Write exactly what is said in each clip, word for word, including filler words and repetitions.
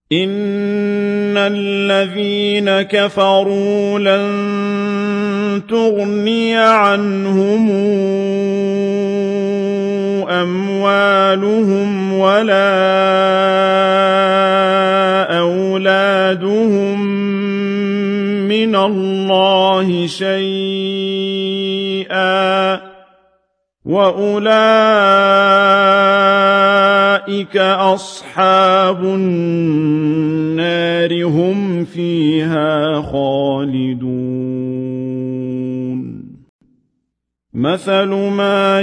إن الذين كفروا لن تغني عنهم أموالهم ولا أولادهم من الله شيئا وأولئك أصحاب النار هم فيها خالدون مثل ما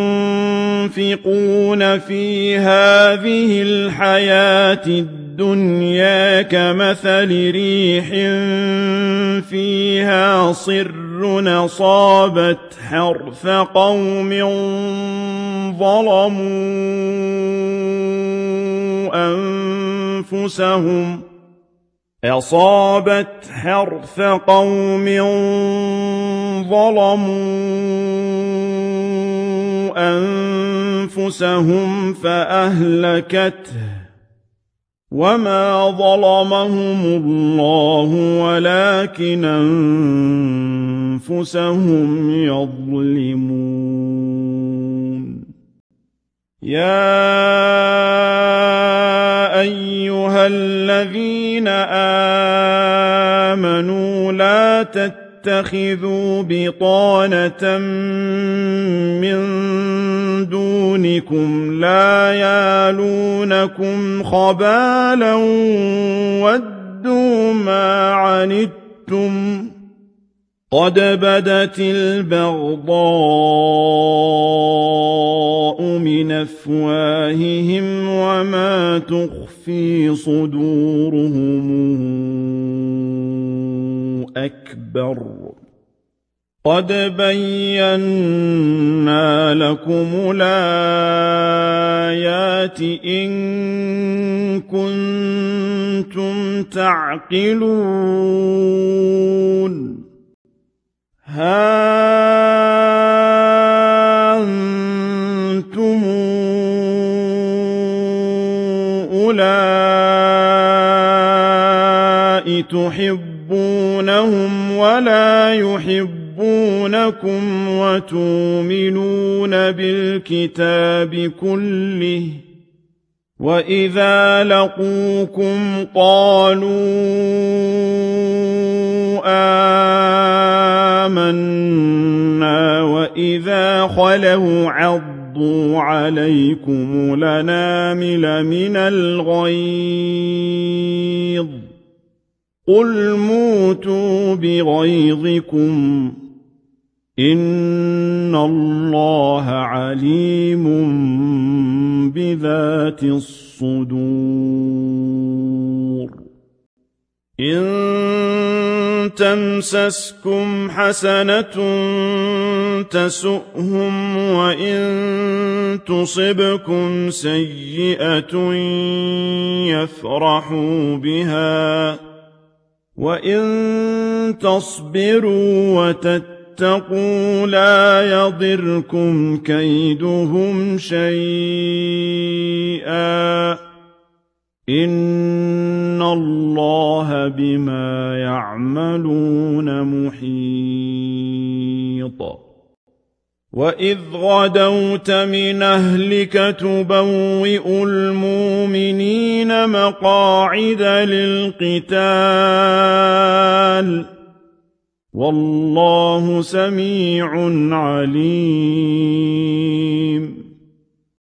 ينفقون في هذه الحياة الدنيا كمثل ريح فيها صر أصابت حرث قوم ظلموا أنفسهم أصابت حرث قوم ظلموا أنفسهم فأهلكته وما ظلمهم الله ولكن أنفسهم يظلمون يا أيها الذين آمنوا لا تتخذوا بطانة من دونكم لا يالونكم خبالا ودوا ما عنتم قد بدت البغضاء من أفواههم وما تخفي صدورهم أكبر قد بينا لكم الآيات إن كنتم تعقلون ها أنتم أولئك تحبونهم ولا يحبونكم وتؤمنون بالكتاب كله وإذا لقوكم قالوا آمنا وإذا خلوا عضوا عليكم الأنامل من الغيظ قل موتوا بغيظكم إن الله عليم بذات الصدور إن تمسسكم حسنة تسؤهم وإن تصبكم سيئة يفرحوا بها وإن تصبروا وتتقوا لا يضركم كيدهم شيئا إن الله بما يعملون محيط وإذ غدوت من أهلك تبوئ المؤمنين مقاعد للقتال والله سميع عليم